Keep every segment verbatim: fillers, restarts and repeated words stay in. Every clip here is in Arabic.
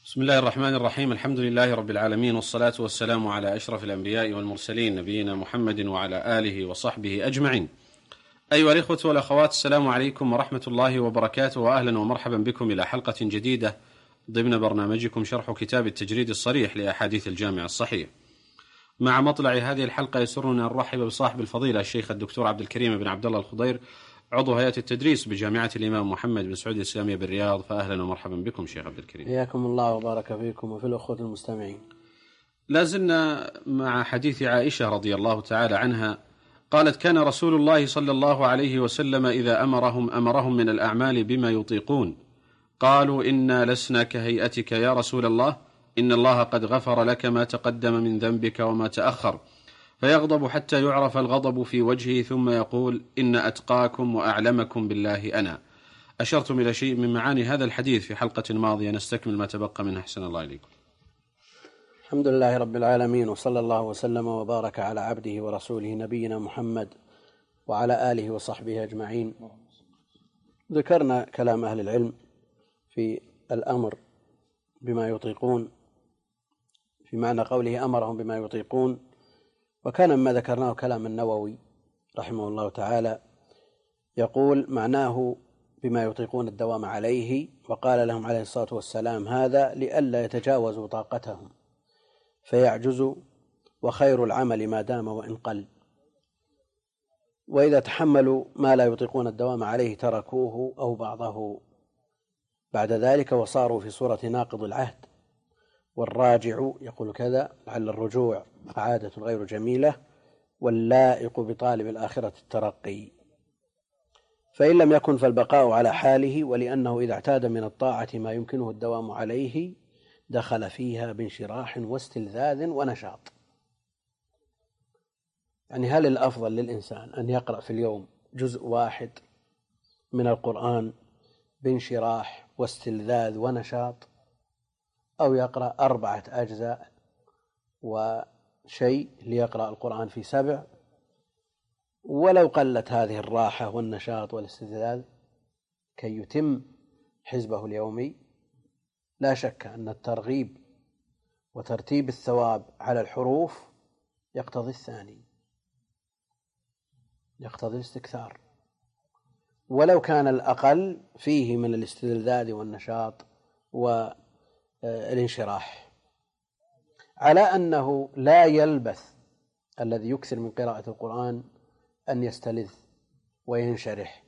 بسم الله الرحمن الرحيم. الحمد لله رب العالمين، والصلاة والسلام على أشرف الأنبياء والمرسلين، نبينا محمد وعلى آله وصحبه أجمعين. أيها الإخوة والأخوات، السلام عليكم ورحمة الله وبركاته، وأهلا ومرحبا بكم إلى حلقة جديدة ضمن برنامجكم شرح كتاب التجريد الصريح لأحاديث الجامع الصحيح. مع مطلع هذه الحلقة يسرنا أن نرحب بصاحب الفضيلة الشيخ الدكتور عبد الكريم بن عبد الله الخضير، عضو هيئة التدريس بجامعة الإمام محمد بن سعود الإسلامية بالرياض. فأهلا ومرحبا بكم شيخ عبد الكريم. حياكم الله وبارك فيكم وفي الأخوة المستمعين. لازلنا مع حديث عائشة رضي الله تعالى عنها، قالت: كان رسول الله صلى الله عليه وسلم إذا أمرهم أمرهم من الأعمال بما يطيقون، قالوا: إنا لسنا كهيئتك يا رسول الله، إن الله قد غفر لك ما تقدم من ذنبك وما تأخر، فيغضب حتى يعرف الغضب في وجهه، ثم يقول: إن أتقاكم وأعلمكم بالله أنا. أشرتم إلى شيء من معاني هذا الحديث في حلقة ماضية، نستكمل ما تبقى منه. أحسن الله إليكم. الحمد لله رب العالمين، وصلى الله وسلم وبارك على عبده ورسوله نبينا محمد وعلى آله وصحبه أجمعين. ذكرنا كلام أهل العلم في الأمر بما يطيقون، في معنى قوله أمرهم بما يطيقون، وكان مما ذكرناه كلام النووي رحمه الله تعالى، يقول معناه بما يطيقون الدوام عليه، وقال لهم عليه الصلاة والسلام هذا لئلا يتجاوزوا طاقتهم فيعجزوا، وخير العمل ما دام وإن قل، وإذا تحملوا ما لا يطيقون الدوام عليه تركوه أو بعضه بعد ذلك، وصاروا في صورة ناقض العهد. والراجع يقول كذا لعل الرجوع عادة غير جميلة، واللائق بطالب الآخرة الترقي. فإن لم يكن فالبقاء على حاله، ولأنه إذا اعتاد من الطاعة ما يمكنه الدوام عليه دخل فيها بانشراح واستلذاذ ونشاط. يعني هل الأفضل للإنسان أن يقرأ في اليوم جزء واحد من القرآن بانشراح واستلذاذ ونشاط، أو يقرأ أربعة أجزاء وشيء ليقرأ القرآن في سبع، ولو قلت هذه الراحة والنشاط والاستلذاذ كي يتم حزبه اليومي؟ لا شك أن الترغيب وترتيب الثواب على الحروف يقتضي الثاني، يقتضي الاستكثار، ولو كان الأقل فيه من الاستلذاذ والنشاط والانشراح، على أنه لا يلبث الذي يكثر من قراءة القرآن أن يستلذ وينشرح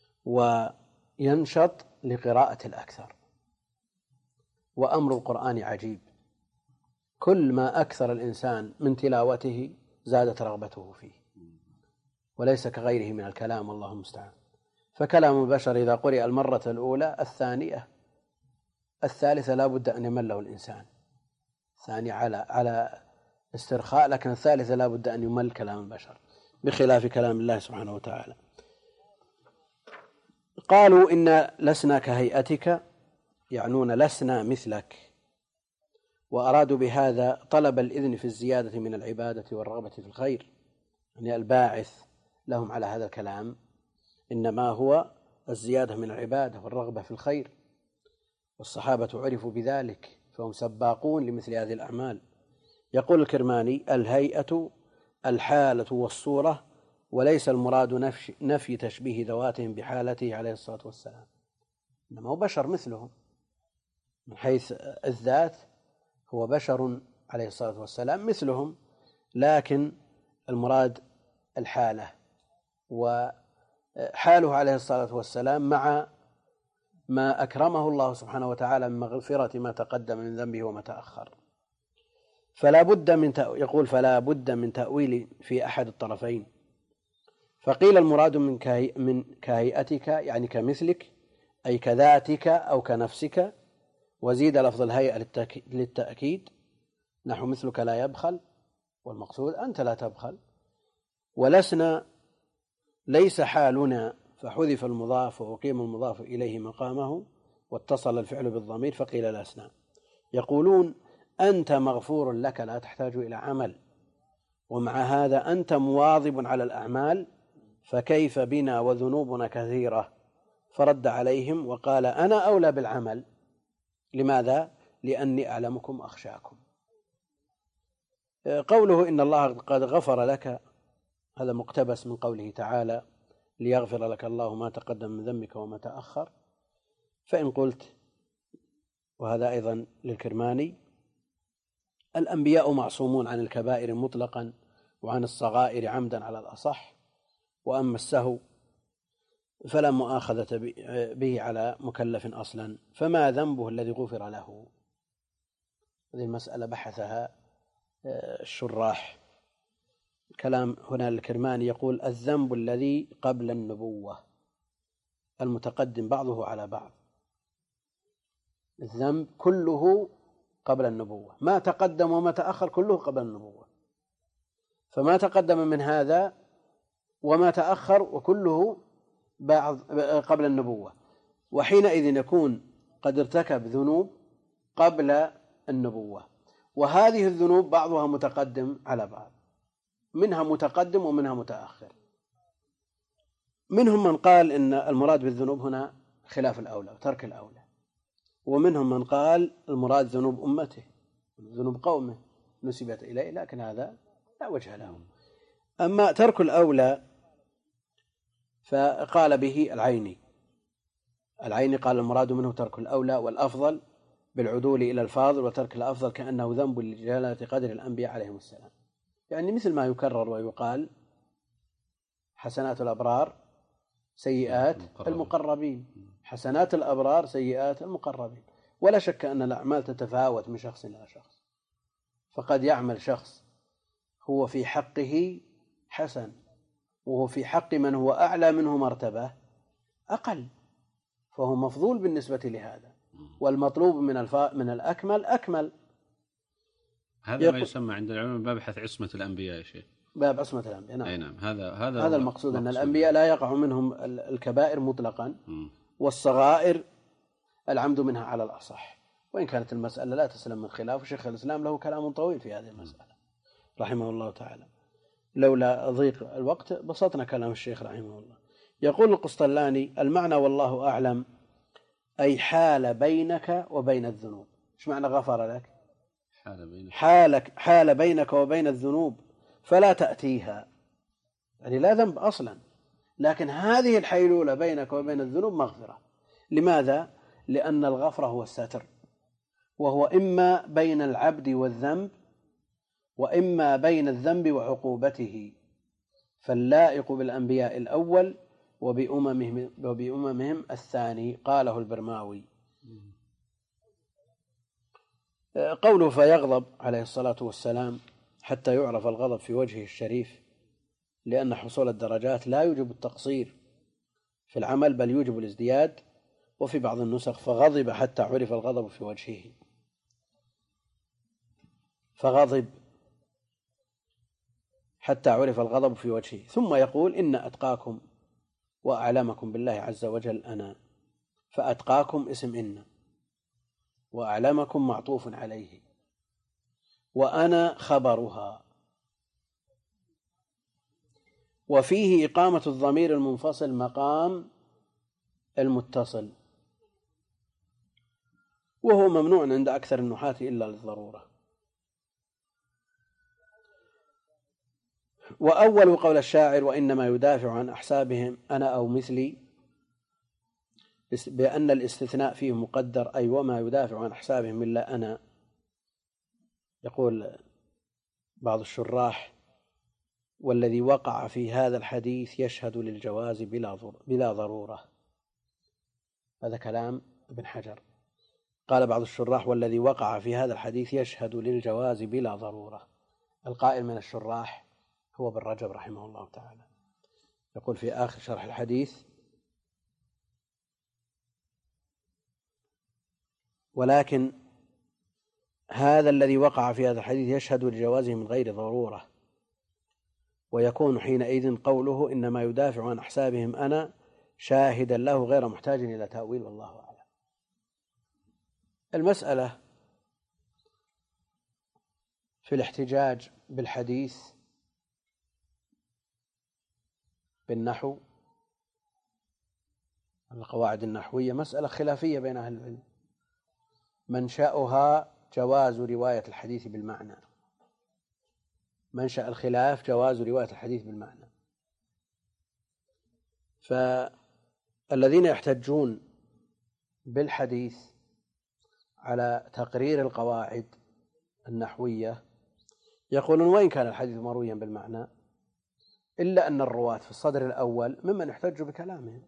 وينشط لقراءة الأكثر. وأمر القرآن عجيب، كل ما أكثر الإنسان من تلاوته زادت رغبته فيه، وليس كغيره من الكلام، والله المستعان. فكلام البشر إذا قرئ المرة الأولى، الثانية الثالثة لا بد أن يمله الإنسان، الثانية على على استرخاء، لكن الثالثة لا بد أن يمل كلام البشر، بخلاف كلام الله سبحانه وتعالى. قالوا إن لسنا كهيئتك، يعنون لسنا مثلك، وأرادوا بهذا طلب الإذن في الزيادة من العبادة والرغبة في الخير. يعني الباعث لهم على هذا الكلام إنما هو الزيادة من العبادة والرغبة في الخير، والصحابة عرفوا بذلك فهم سباقون لمثل هذه الأعمال. يقول الكرماني: الهيئة الحالة والصورة، وليس المراد نفي تشبيه ذواتهم بحالته عليه الصلاة والسلام، إنما هو بشر مثلهم من حيث الذات، هو بشر عليه الصلاة والسلام مثلهم، لكن المراد الحالة، وحاله عليه الصلاة والسلام مع ما أكرمه الله سبحانه وتعالى من مغفرة ما تقدم من ذنبه وما تأخر. فلا بد من يقول فلا بد من تأويل في أحد الطرفين، فقيل المراد من كهي من كهيئتك يعني كمثلك، أي كذاتك أو كنفسك، وزيد لفظ الهيئة للتأكيد، نحو مثلك لا يبخل، والمقصود أنت لا تبخل. ولسنا ليس حالنا، فحذف المضاف وأقيم المضاف إليه مقامه، واتصل الفعل بالضمير فقيل لسنا. يقولون أنت مغفور لك لا تحتاج إلى عمل، ومع هذا أنت مواظب على الأعمال، فكيف بنا وذنوبنا كثيرة؟ فرد عليهم وقال: أنا أولى بالعمل. لماذا؟ لأني أعلمكم أخشاكم. قوله إن الله قد غفر لك، هذا مقتبس من قوله تعالى ليغفر لك الله ما تقدم من ذنبك وما تأخر. فإن قلت، وهذا أيضا للكرماني، الأنبياء معصومون عن الكبائر مطلقا وعن الصغائر عمدا على الأصح، وأما السهو فلا مؤاخذة به على مكلف أصلا، فما ذنبه الذي غفر له؟ هذه المسألة بحثها الشراح. كلام هنا الكرماني يقول الذنب الذي قبل النبوة المتقدم بعضه على بعض، الذنب كله قبل النبوة، ما تقدم وما تأخر كله قبل النبوة، فما تقدم من هذا وما تأخر وكله بعض قبل النبوة، وحينئذ يكون قد ارتكب ذنوب قبل النبوة، وهذه الذنوب بعضها متقدم على بعض، منها متقدم ومنها متأخر. منهم من قال إن المراد بالذنوب هنا خلاف الأولى وترك الأولى، ومنهم من قال المراد ذنوب أمته، ذنوب قومه نسبت إليه، لكن هذا لا وجه له. أما ترك الأولى فقال به العيني العيني قال المراد منه ترك الأولى والأفضل بالعدول إلى الفاضل، وترك الأفضل كأنه ذنب لجلالة قدر الأنبياء عليهم السلام. يعني مثل ما يكرر ويقال حسنات الأبرار سيئات المقربين، حسنات الأبرار سيئات المقربين. ولا شك أن الأعمال تتفاوت من شخص إلى شخص، فقد يعمل شخص هو في حقه حسن، وهو في حق من هو أعلى منه مرتبة أقل، فهو مفضول بالنسبة لهذا، والمطلوب من الف... من الأكمل أكمل. هذا ما يسمى عند العلماء مبحث عصمة الأنبياء يا شيخ، باب عصمة الأنبياء. نعم. أي نعم. هذا هذا هذا المقصود، أن الأنبياء لا يقع منهم الكبائر مطلقا، م. والصغائر العمد منها على الأصح، وإن كانت المسألة لا تسلم من خلاف، وشيخ الإسلام له كلام طويل في هذه المسألة رحمه الله تعالى. لولا ضيق الوقت بسطنا كلام الشيخ رحمه الله. يقول القسطلاني المعنى والله أعلم أي حال بينك وبين الذنوب. إيش معنى غفر لك؟ حال بينك حالك حال بينك وبين الذنوب فلا تأتيها، يعني لا ذنب أصلا، لكن هذه الحيلولة بينك وبين الذنوب مغفرة. لماذا؟ لأن الغفر هو الستر، وهو إما بين العبد والذنب وإما بين الذنب وعقوبته، فاللائق بالأنبياء الأول وبأممهم, وبأممهم الثاني. قاله البرماوي. قوله فيغضب عليه الصلاة والسلام حتى يعرف الغضب في وجهه الشريف، لأن حصول الدرجات لا يوجب التقصير في العمل بل يوجب الازدياد، وفي بعض النسخ فغضب حتى عرف الغضب في وجهه، فغضب حتى عرف الغضب في وجهه. ثم يقول إن أتقاكم وأعلمكم بالله عز وجل أنا، فأتقاكم اسم إن، وأعلمكم معطوف عليه، وأنا خبرها. وفيه إقامة الضمير المنفصل مقام المتصل، وهو ممنوع عند أكثر النحاة إلا للضرورة. وأول قول الشاعر وإنما يدافع عن أحسابهم أنا أو مثلي بأن الاستثناء فيه مقدر، أي وما يدافع عن أحسابهم إلا أنا. يقول بعض الشراح والذي وقع في هذا الحديث يشهد للجواز بلا ضرورة. هذا كلام ابن حجر. قال بعض الشراح والذي وقع في هذا الحديث يشهد للجواز بلا ضرورة. القائل من الشراح هو ابن رجب رحمه الله تعالى، يقول في آخر شرح الحديث ولكن هذا الذي وقع في هذا الحديث يشهد لجوازه من غير ضرورة، ويكون حينئذ قوله إنما يدافع عن أحسابهم أنا شاهدا له غير محتاج إلى تأويل، والله أعلم. المسألة في الاحتجاج بالحديث بالنحو، القواعد النحوية مسألة خلافية بين أهل العلم. منشأها جواز رواية الحديث بالمعنى، منشأ الخلاف جواز رواية الحديث بالمعنى. فالذين يحتجون بالحديث على تقرير القواعد النحوية يقولون وإن كان الحديث مرويا بالمعنى إلا أن الرواة في الصدر الأول ممن يحتج بكلامهم،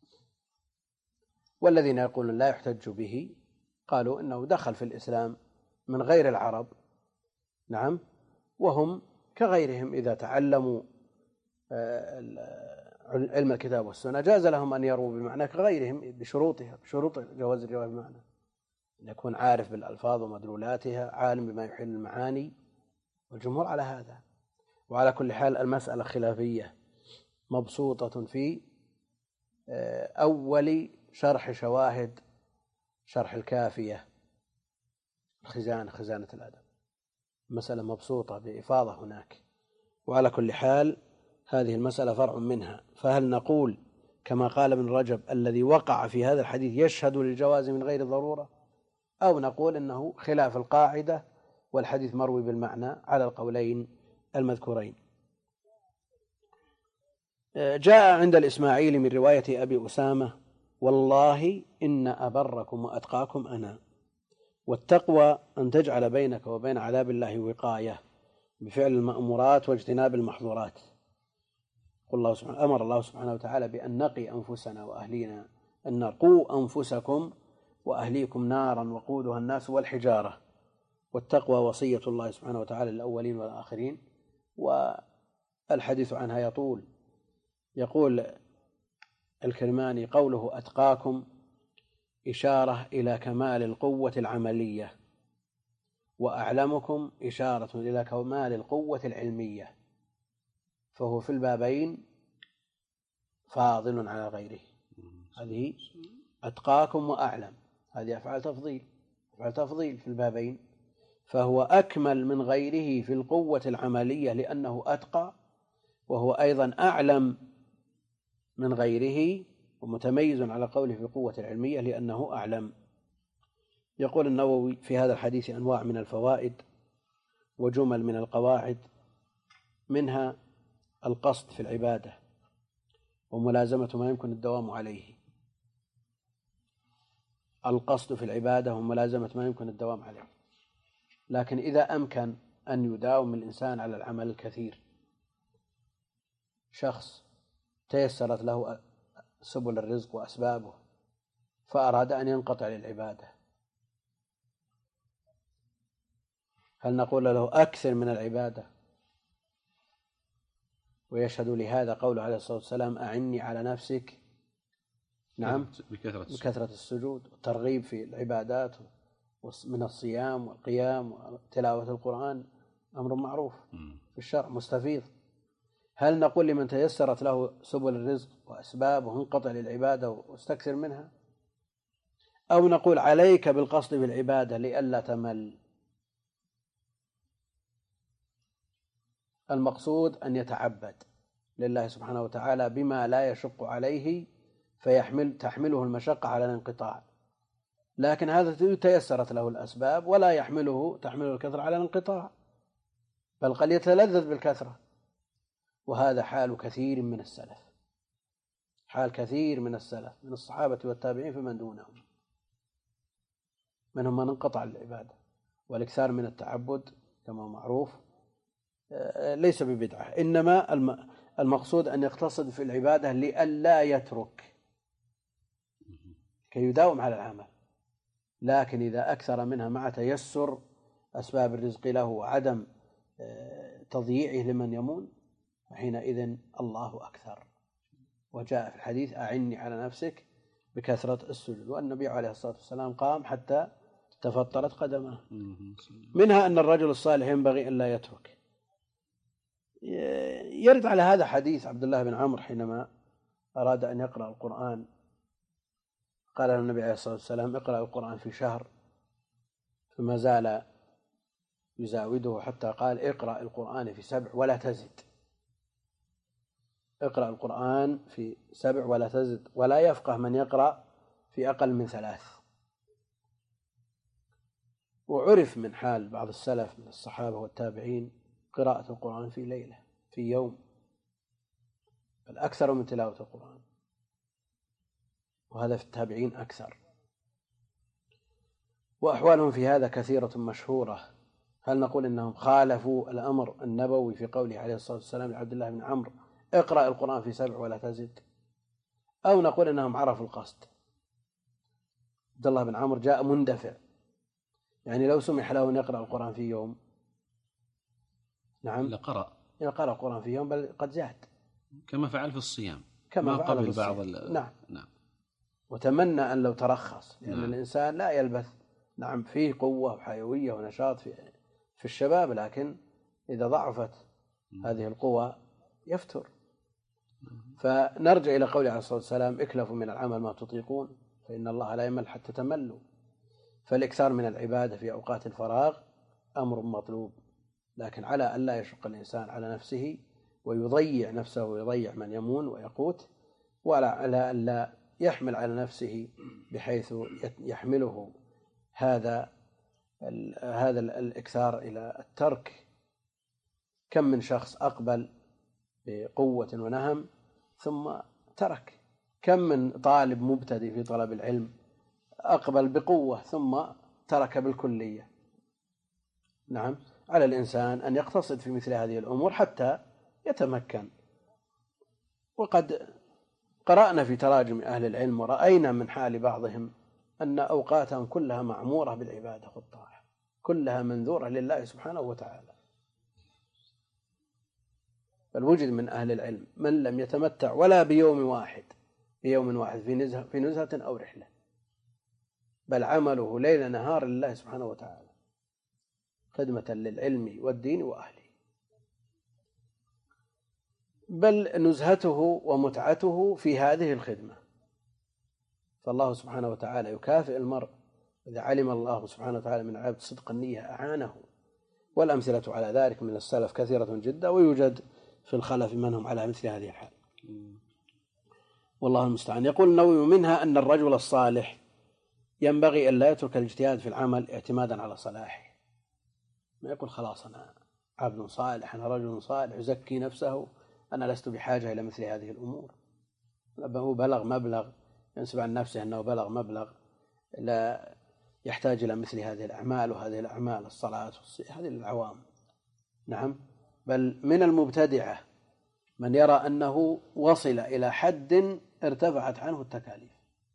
والذين يقولون لا يحتج به قالوا إنه دخل في الإسلام من غير العرب، نعم، وهم كغيرهم إذا تعلموا علم الكتاب والسنة جاز لهم أن يروا بالمعنى كغيرهم بشروطها، بشروط جواز الرواية بالمعنى، أن يكون عارف بالألفاظ ومدلولاتها، عالم بما يحل المعاني، والجمهور على هذا. وعلى كل حال المسألة خلافية مبسوطة في أول شرح شواهد شرح الكافية خزانة خزانة الأدب، مسألة مبسوطة بإفاضة هناك. وعلى كل حال هذه المسألة فرع منها، فهل نقول كما قال ابن رجب الذي وقع في هذا الحديث يشهد للجواز من غير ضرورة، أو نقول إنه خلاف القاعدة والحديث مروي بالمعنى على القولين المذكورين. جاء عند الإسماعيلي من رواية أبي أسامة: والله إن أبركم وأتقاكم أنا، والتقوى أن تجعل بينك وبين عذاب الله وقاية بفعل المأمورات واجتناب المحظورات. قل الله سبحانه أمر الله سبحانه وتعالى بأن نقي أنفسنا وأهلينا النار، قوا أنفسكم وأهليكم نارا وقودها الناس والحجارة. والتقوى وصية الله سبحانه وتعالى للأولين والآخرين، والحديث عنها يطول. يقول الكرماني: قوله أتقاكم إشارة إلى كمال القوة العملية، وأعلمكم إشارة إلى كمال القوة العلمية، فهو في البابين فاضل على غيره. هذه أتقاكم وأعلم، هذه أفعال تفضيل، أفعال تفضيل في البابين، فهو أكمل من غيره في القوة العملية لأنه أتقى، وهو أيضا أعلم من غيره ومتميز على قوله في القوة العلمية لأنه أعلم. يقول النووي: في هذا الحديث أنواع من الفوائد وجمل من القواعد، منها القصد في العبادة وملازمة ما يمكن الدوام عليه، القصد في العبادة وملازمة ما يمكن الدوام عليه. لكن إذا أمكن أن يداوم الإنسان على العمل الكثير، شخص تيسرت له سبل الرزق وأسبابه فأراد أن ينقطع للعبادة، هل نقول له أكثر من العبادة؟ ويشهد لهذا قوله عليه الصلاة والسلام: أعني على نفسك، نعم، بكثرة, بكثرة السجود، والترغيب في العبادات من الصيام والقيام وتلاوة القرآن أمر معروف في الشرع مستفيض. هل نقول لمن تيسرت له سبل الرزق وأسبابه انقطع للعبادة واستكثر منها، أو نقول عليك بالقصد بالعبادة لئلا تمل؟ المقصود أن يتعبد لله سبحانه وتعالى بما لا يشق عليه فيحمل تحمله المشقة على الانقطاع، لكن هذا تيسرت له الأسباب ولا يحمله تحمله الكثرة على الانقطاع، بل قد يتلذذ بالكثرة. وهذا حال كثير من السلف، حال كثير من السلف من الصحابة والتابعين فمن دونهم، منهم من انقطع العبادة. والإكثار من التعبد كما معروف ليس ببدعة، إنما المقصود أن يقتصد في العبادة لئلا يترك كي يداوم على العمل، لكن إذا أكثر منها مع تيسر أسباب الرزق له وعدم تضييعه لمن يمون فحينئذ الله أكثر. وجاء في الحديث: أعني على نفسك بكثرة السجود. والنبي عليه الصلاة والسلام قام حتى تفطرت قدمه. منها أن الرجل الصالح ينبغي أن لا يترك. يرد على هذا حديث عبد الله بن عمرو حينما أراد أن يقرأ القرآن قال النبي عليه الصلاة والسلام: اقرأ القرآن في شهر، فما زال يزاوده حتى قال: اقرأ القرآن في سبع ولا تزد، اقرأ القرآن في سبع ولا تزد، ولا يفقه من يقرأ في أقل من ثلاث. وعرف من حال بعض السلف من الصحابة والتابعين قراءة القرآن في ليلة في يوم، بل أكثر من تلاوة القرآن، وهذا في التابعين أكثر. وأحوالهم في هذا كثيرة مشهورة. هل نقول إنهم خالفوا الأمر النبوي في قوله عليه الصلاة والسلام لعبد الله بن عمرو اقرأ القرآن في سبع ولا تزد، أو نقول إنهم عرفوا القصد؟ عبد الله بن عمرو جاء مندفع، يعني لو سمح له أن يقرأ القرآن في يوم نعم لقرأ يقرأ القرآن في يوم، بل قد زاد كما فعل في الصيام كما ما فعل قبل في بعض الصيام. نعم. نعم. وتمنى أن لو ترخص، لأن نعم. الإنسان لا يلبث نعم فيه قوة وحيوية ونشاط في في الشباب، لكن إذا ضعفت هذه القوة يفتر. فنرجع إلى قوله عليه الصلاة والسلام اكلفوا من العمل ما تطيقون فإن الله لا يمل حتى تملوا. فالإكثار من العبادة في أوقات الفراغ أمر مطلوب، لكن على أن لا يشق الإنسان على نفسه ويضيع نفسه ويضيع من يمون ويقوت، ولا على أن لا يحمل على نفسه بحيث يحمله هذا هذا الإكثار إلى الترك. كم من شخص أقبل بقوة ونهم ثم ترك، كم من طالب مبتدئ في طلب العلم أقبل بقوة ثم ترك بالكلية. نعم، على الإنسان أن يقتصد في مثل هذه الأمور حتى يتمكن. وقد قرأنا في تراجم أهل العلم ورأينا من حال بعضهم أن أوقاتهم كلها معمورة بالعبادة والطاعة، كلها منذورة لله سبحانه وتعالى. بل وجد من أهل العلم من لم يتمتع ولا بيوم واحد بيوم واحد في نزهة, في نزهة أو رحلة، بل عمله ليل نهار لله سبحانه وتعالى خدمة للعلم والدين وأهله، بل نزهته ومتعته في هذه الخدمة. فالله سبحانه وتعالى يكافئ المرء إذا علم الله سبحانه وتعالى من عبد صدق النية أعانه. والأمثلة على ذلك من السلف كثيرة جدا، ويوجد في الخلف من هم على مثل هذه الحال، والله المستعان. يقول النووي منها أن الرجل الصالح ينبغي أن لا يترك الاجتهاد في العمل اعتمادا على صلاحه، ما يقول خلاص أنا عبد صالح أنا رجل صالح يزكي نفسه أنا لست بحاجة إلى مثل هذه الأمور. هو بلغ مبلغ ينسب عن نفسه أنه بلغ مبلغ لا يحتاج إلى مثل هذه الأعمال، وهذه الأعمال الصلاة والصيام هذه العوام. نعم، بل من المبتدعة من يرى أنه وصل إلى حد ارتفعت عنه التكاليف.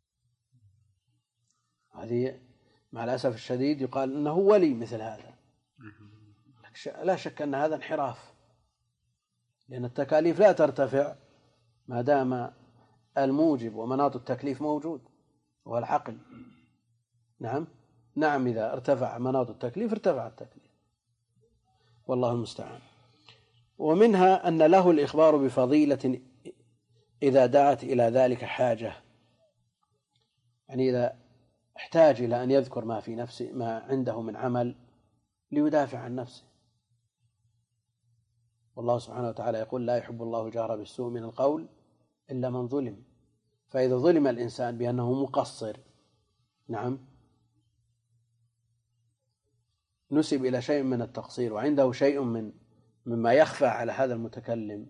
هذه مع الأسف الشديد يقال أنه ولي مثل هذا، لا شك أن هذا انحراف، لأن التكاليف لا ترتفع ما دام الموجب ومناط التكليف موجود وهو العقل. نعم نعم إذا ارتفع مناط التكليف ارتفع التكليف، والله المستعان. ومنها أن له الإخبار بفضيلة إذا دعت إلى ذلك حاجة، يعني إذا احتاج إلى أن يذكر ما في نفسه ما عنده من عمل ليدافع عن نفسه. والله سبحانه وتعالى يقول لا يحب الله الجهر بالسوء من القول إلا من ظلم. فإذا ظلم الإنسان بأنه مقصر نعم نسب إلى شيء من التقصير وعنده شيء من مما يخفى على هذا المتكلم،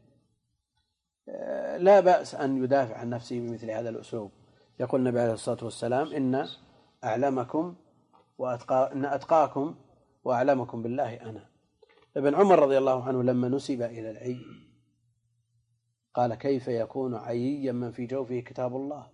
لا بأس أن يدافع عن نفسه بمثل هذا الأسلوب. يقول النبي عليه الصلاة والسلام إن أعلمكم وأتقى إن أتقاكم وأعلمكم بالله أنا. ابن عمر رضي الله عنه لما نسب إلى العي قال كيف يكون عييا من في جوفه كتاب الله،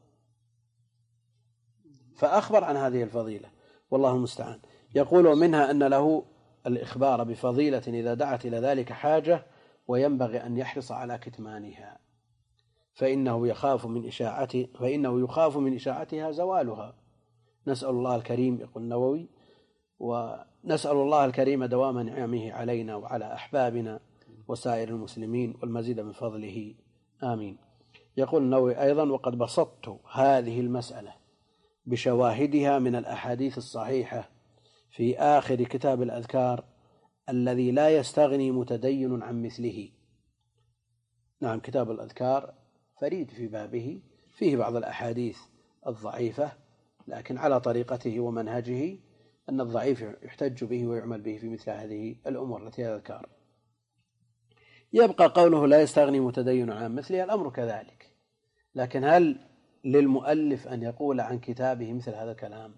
فأخبر عن هذه الفضيلة، والله المستعان. يقول منها أن له الإخبار بفضيلة إذا دعت إلى ذلك حاجة وينبغي أن يحرص على كتمانها، فإنه يخاف من إشاعته فإنه يخاف من إشاعتها زوالها. نسأل الله الكريم، يقول النووي، ونسأل الله الكريم دوام نعمه علينا وعلى أحبابنا وسائر المسلمين والمزيد من فضله آمين. يقول النووي أيضا وقد بسطت هذه المسألة بشواهدها من الأحاديث الصحيحة في آخر كتاب الأذكار الذي لا يستغني متدين عن مثله. نعم، كتاب الأذكار فريد في بابه، فيه بعض الأحاديث الضعيفة لكن على طريقته ومنهجه أن الضعيف يحتج به ويعمل به في مثل هذه الأمور التي أذكر. يبقى قوله لا يستغني متدين عن مثله، الأمر كذلك، لكن هل للمؤلف أن يقول عن كتابه مثل هذا الكلام؟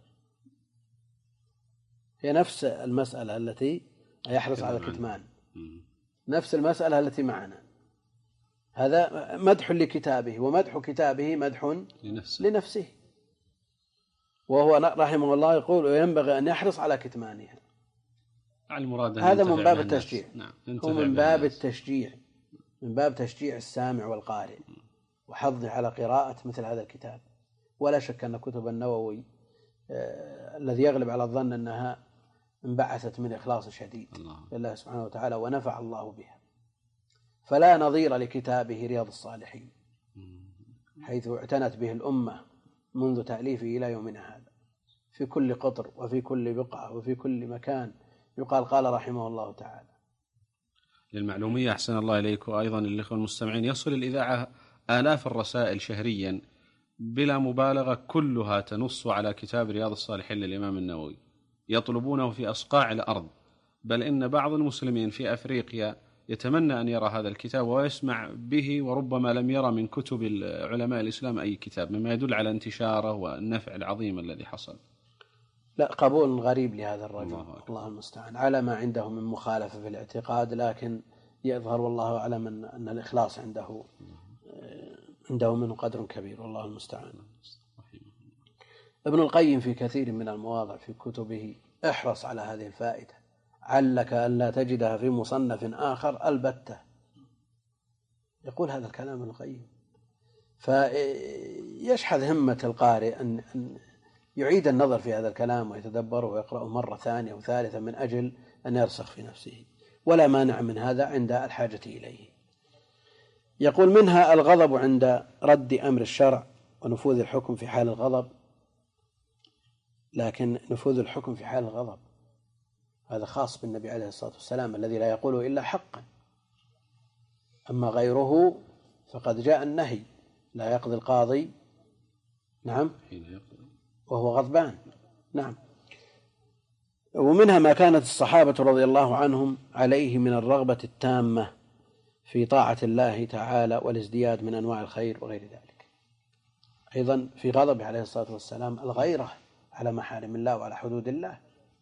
هي نفس المسألة التي يحرص على الكتمان، نفس المسألة التي معنا. هذا مدح لكتابه، ومدح كتابه مدح لنفسه, لنفسه. وهو رحمه الله يقول وينبغي أن يحرص على كتمانها. المراد هذا من باب التشجيع. نعم. هو من باب التشجيع، من باب تشجيع السامع والقارئ وحضه على قراءة مثل هذا الكتاب. ولا شك أن كتب النووي آه الذي يغلب على الظن أنها انبعثت من إخلاص شديد لله سبحانه وتعالى ونفع الله بها، فلا نظير لكتابه رياض الصالحين حيث اعتنت به الأمة منذ تأليفه إلى يومنا هذا، في كل قطر وفي كل بقعة وفي كل مكان يقال قال رحمه الله تعالى. للمعلومية أحسن الله إليك، وأيضا للإخوة المستمعين، يصل الإذاعة آلاف الرسائل شهريا بلا مبالغة كلها تنص على كتاب رياض الصالحين للإمام النووي، يطلبونه في أصقاع الأرض، بل إن بعض المسلمين في أفريقيا يتمنى أن يرى هذا الكتاب ويسمع به، وربما لم يرى من كتب علماء الإسلام أي كتاب، مما يدل على انتشاره والنفع العظيم الذي حصل. لا، قبول غريب لهذا الرجل، الله, الله المستعان، على ما عنده من مخالفة في الاعتقاد، لكن يظهر والله أعلم أن الإخلاص عنده عنده منه قدر كبير، والله المستعان. ابن القيم في كثير من المواضع في كتبه احرص على هذه الفائدة، علك أن لا تجدها في مصنف آخر البتة، يقول هذا الكلام ابن القيم. فيشحذ همة القارئ أن يعيد النظر في هذا الكلام ويتدبره ويقرأه مرة ثانية وثالثة من أجل أن يرسخ في نفسه، ولا مانع من هذا عند الحاجة إليه. يقول منها الغضب عند رد أمر الشرع ونفوذ الحكم في حال الغضب، لكن نفوذ الحكم في حال الغضب هذا خاص بالنبي عليه الصلاة والسلام الذي لا يقوله إلا حقا، أما غيره فقد جاء النهي لا يقضي القاضي نعم وهو غضبان. نعم. ومنها ما كانت الصحابة رضي الله عنهم عليه من الرغبة التامة في طاعة الله تعالى والازدياد من أنواع الخير وغير ذلك. أيضا في غضبه عليه الصلاة والسلام الغيرة على محارم الله وعلى حدود الله.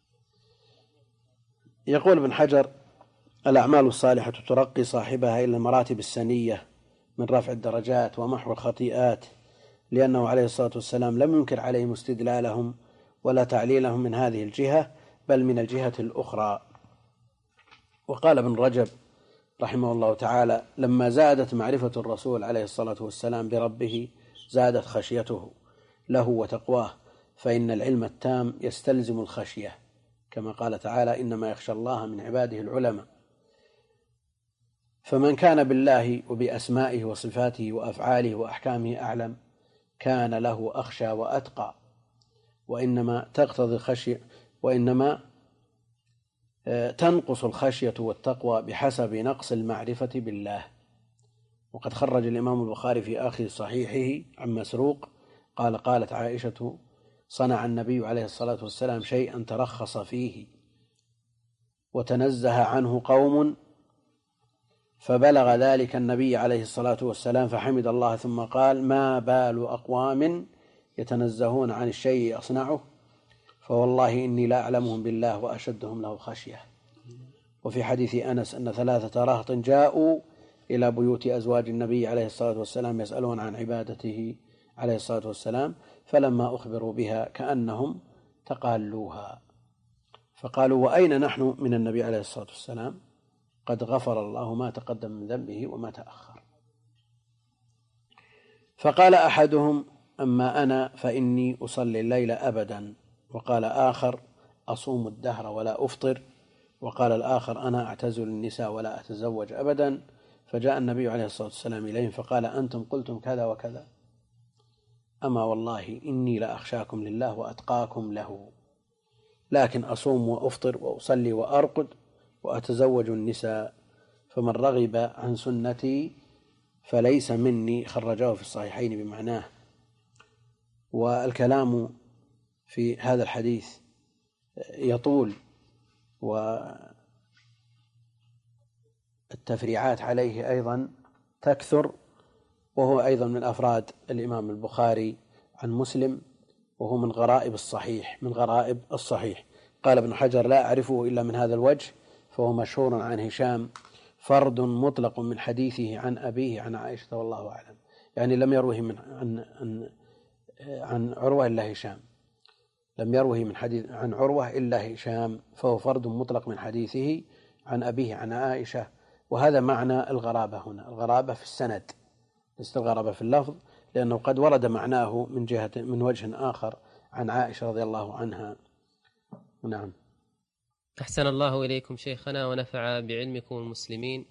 يقول ابن حجر الأعمال الصالحة ترقي صاحبها إلى المراتب السنية من رفع الدرجات ومحو الخطيئات، لأنه عليه الصلاة والسلام لم ينكر عليهم استدلالهم ولا تعليلهم من هذه الجهة، بل من الجهة الأخرى. وقال ابن رجب رحمه الله تعالى لما زادت معرفة الرسول عليه الصلاة والسلام بربه زادت خشيته له وتقواه، فإن العلم التام يستلزم الخشية، كما قال تعالى إنما يخشى الله من عباده العلماء. فمن كان بالله وبأسمائه وصفاته وأفعاله وأحكامه أعلم كان له أخشى وأتقى، وإنما تقتضي الخشية وإنما تنقص الخشية والتقوى بحسب نقص المعرفة بالله. وقد خرج الإمام البخاري في آخر صحيحه عن مسروق قال قالت عائشة صنع النبي عليه الصلاة والسلام شيئا ترخص فيه وتنزه عنه قوم، فبلغ ذلك النبي عليه الصلاة والسلام فحمد الله ثم قال ما بال أقوام يتنزهون عن الشيء أصنعه، فوالله إني لا أعلمهم بالله وأشدهم له خشية. وفي حديث أنس أن ثلاثة رهط جاءوا إلى بيوت أزواج النبي عليه الصلاة والسلام يسألون عن عبادته عليه الصلاة والسلام، فلما أخبروا بها كأنهم تقالوها، فقالوا وأين نحن من النبي عليه الصلاة والسلام؟ قد غفر الله ما تقدم من ذنبه وما تأخر. فقال أحدهم أما أنا فإني أصلي الليل أبدا، وقال آخر أصوم الدهر ولا أفطر، وقال الآخر أنا أعتزل النساء ولا أتزوج أبدا. فجاء النبي عليه الصلاة والسلام إليهم فقال أنتم قلتم كذا وكذا، أما والله إني لأخشاكم لله وأتقاكم له، لكن أصوم وأفطر وأصلي وأرقد وأتزوج النساء، فمن رغب عن سنتي فليس مني. خرجاه في الصحيحين بمعناه. والكلام في هذا الحديث يطول والتفريعات عليه أيضا تكثر، وهو أيضا من أفراد الإمام البخاري عن مسلم، وهو من غرائب الصحيح من غرائب الصحيح. قال ابن حجر: لا أعرفه إلا من هذا الوجه، فهو مشهور عن هشام، فرد مطلق من حديثه عن أبيه عن عائشة والله أعلم. يعني لم يروه من عن عن, عن عروة إلا هشام، لم يروه من حديث عن عروة إلا هشام، فهو فرد مطلق من حديثه عن أبيه عن عائشة. وهذا معنى الغرابة هنا، الغرابة في السند ليست الغرابة في اللفظ، لأنه قد ورد معناه من جهة من وجه آخر عن عائشة رضي الله عنها. نعم. أحسن الله إليكم شيخنا ونفع بعلمكم المسلمين.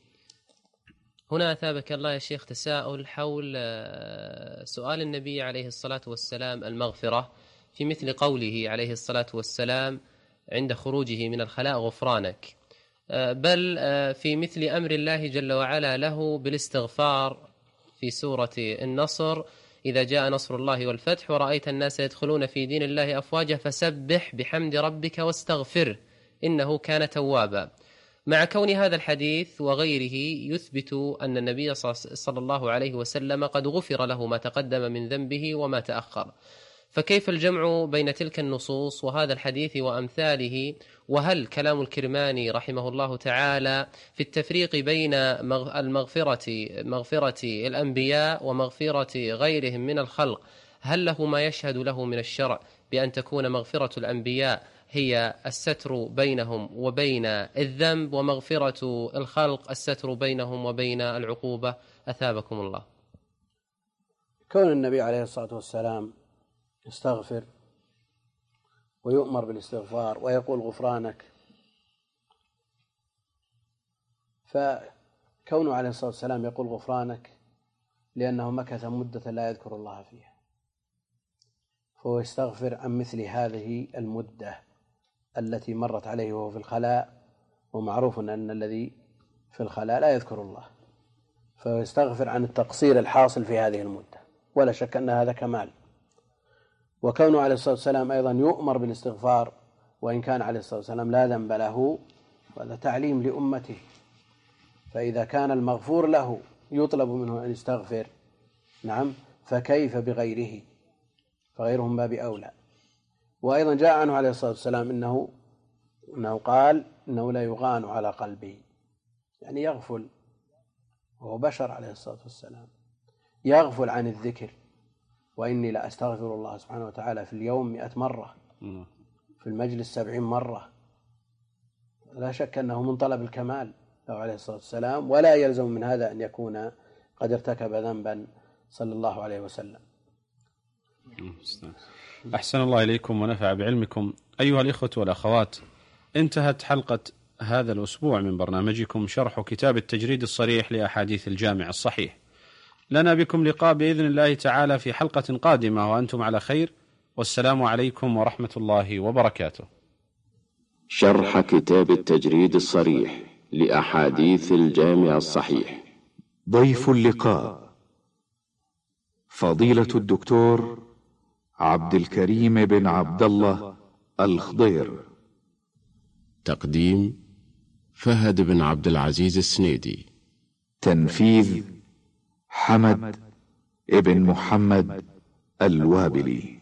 هنا أثابك الله يا شيخ تساؤل حول سؤال النبي عليه الصلاة والسلام المغفرة في مثل قوله عليه الصلاة والسلام عند خروجه من الخلاء: غفرانك، بل في مثل أمر الله جل وعلا له بالاستغفار في سورة النصر: إذا جاء نصر الله والفتح ورأيت الناس يدخلون في دين الله أفواجا فسبح بحمد ربك واستغفره إنه كان توابا. مع كون هذا الحديث وغيره يثبت أن النبي صلى الله عليه وسلم قد غفر له ما تقدم من ذنبه وما تأخر، فكيف الجمع بين تلك النصوص وهذا الحديث وأمثاله؟ وهل كلام الكرماني رحمه الله تعالى في التفريق بين المغفرة مغفرة الأنبياء ومغفرة غيرهم من الخلق هل له ما يشهد له من الشرع بأن تكون مغفرة الأنبياء هي الستر بينهم وبين الذنب، ومغفرة الخلق الستر بينهم وبين العقوبة؟ أثابكم الله. كون النبي عليه الصلاة والسلام يستغفر ويؤمر بالاستغفار ويقول غفرانك، فكونه عليه الصلاة والسلام يقول غفرانك لأنه مكث مدة لا يذكر الله فيها، فهو يستغفر عن مثل هذه المدة التي مرت عليه وهو في الخلاء، ومعروف أن الذي في الخلاء لا يذكر الله، فهو يستغفر عن التقصير الحاصل في هذه المدة، ولا شك أن هذا كمال. وكونه عليه الصلاة والسلام أيضا يؤمر بالاستغفار وإن كان عليه الصلاة والسلام لا ذنب له، وهذا تعليم لأمته، فإذا كان المغفور له يطلب منه أن يستغفر، نعم، فكيف بغيره؟ فغيرهم باب أولى. وأيضا جاء عنه عليه الصلاة والسلام إنه إنه قال إنه لا يغان على قلبه، يعني يغفل، وهو بشر عليه الصلاة والسلام يغفل عن الذكر. وإني لا أستغفر الله سبحانه وتعالى في اليوم مئة مرة، في المجلس سبعين مرة. لا شك أنه من طلب الكمال له عليه الصلاة والسلام، ولا يلزم من هذا أن يكون قد ارتكب ذنبا صلى الله عليه وسلم. أحسن الله إليكم ونفع بعلمكم. أيها الإخوة والأخوات، انتهت حلقة هذا الأسبوع من برنامجكم شرح كتاب التجريد الصريح لأحاديث الجامع الصحيح. لنا بكم لقاء بإذن الله تعالى في حلقة قادمة وأنتم على خير، والسلام عليكم ورحمة الله وبركاته. شرح كتاب التجريد الصريح لأحاديث الجامع الصحيح. ضيف اللقاء فضيلة الدكتور عبد الكريم بن عبد الله الخضير. تقديم فهد بن عبد العزيز السنيدي. تنفيذ حمد ابن محمد الوابلي.